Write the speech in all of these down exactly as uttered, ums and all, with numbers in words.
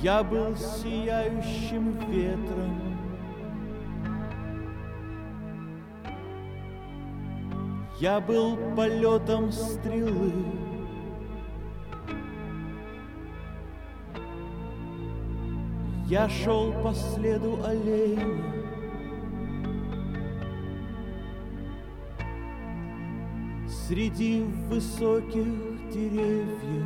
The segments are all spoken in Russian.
Я был сияющим ветром, я был полетом стрелы, я шел по следу оленя, среди высоких деревьев.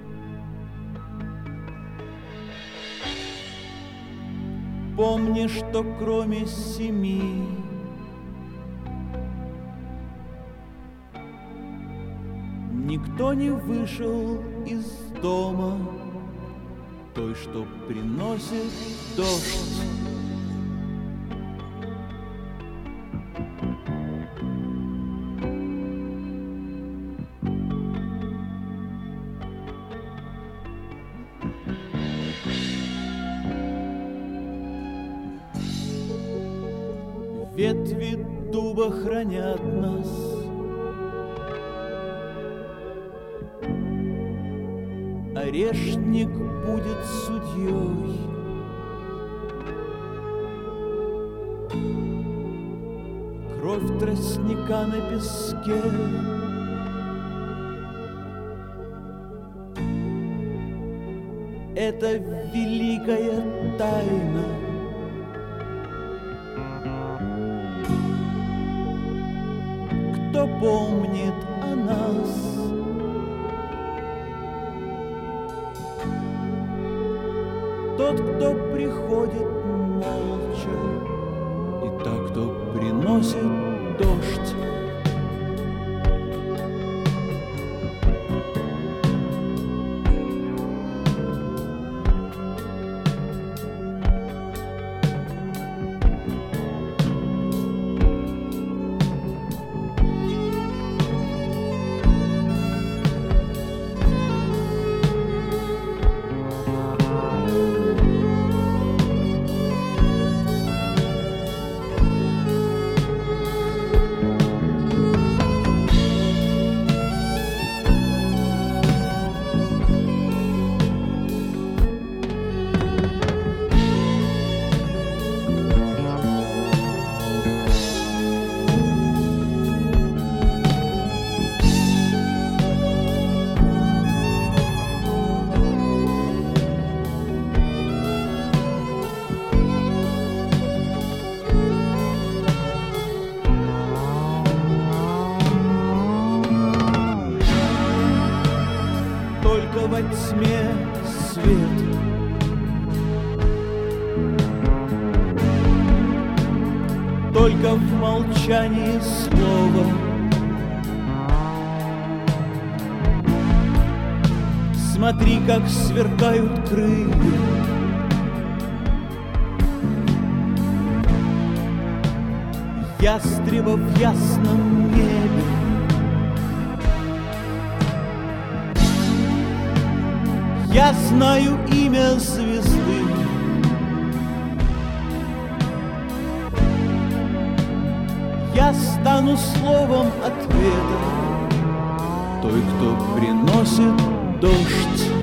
Помни, что кроме семи никто не вышел из дома той, что приносит дождь. Ветви дуба хранят нас, орешник будет судьей. Кровь тростника на песке, это великая тайна. Кто помнит о нас? Тот, кто приходит молча, и так, кто приносит дождь. Во тьме свет, только в молчании слово. Смотри, как сверкают крылья, ястреба в ясном небе. Я знаю имя звезды, я стану словом ответа той, кто приносит дождь.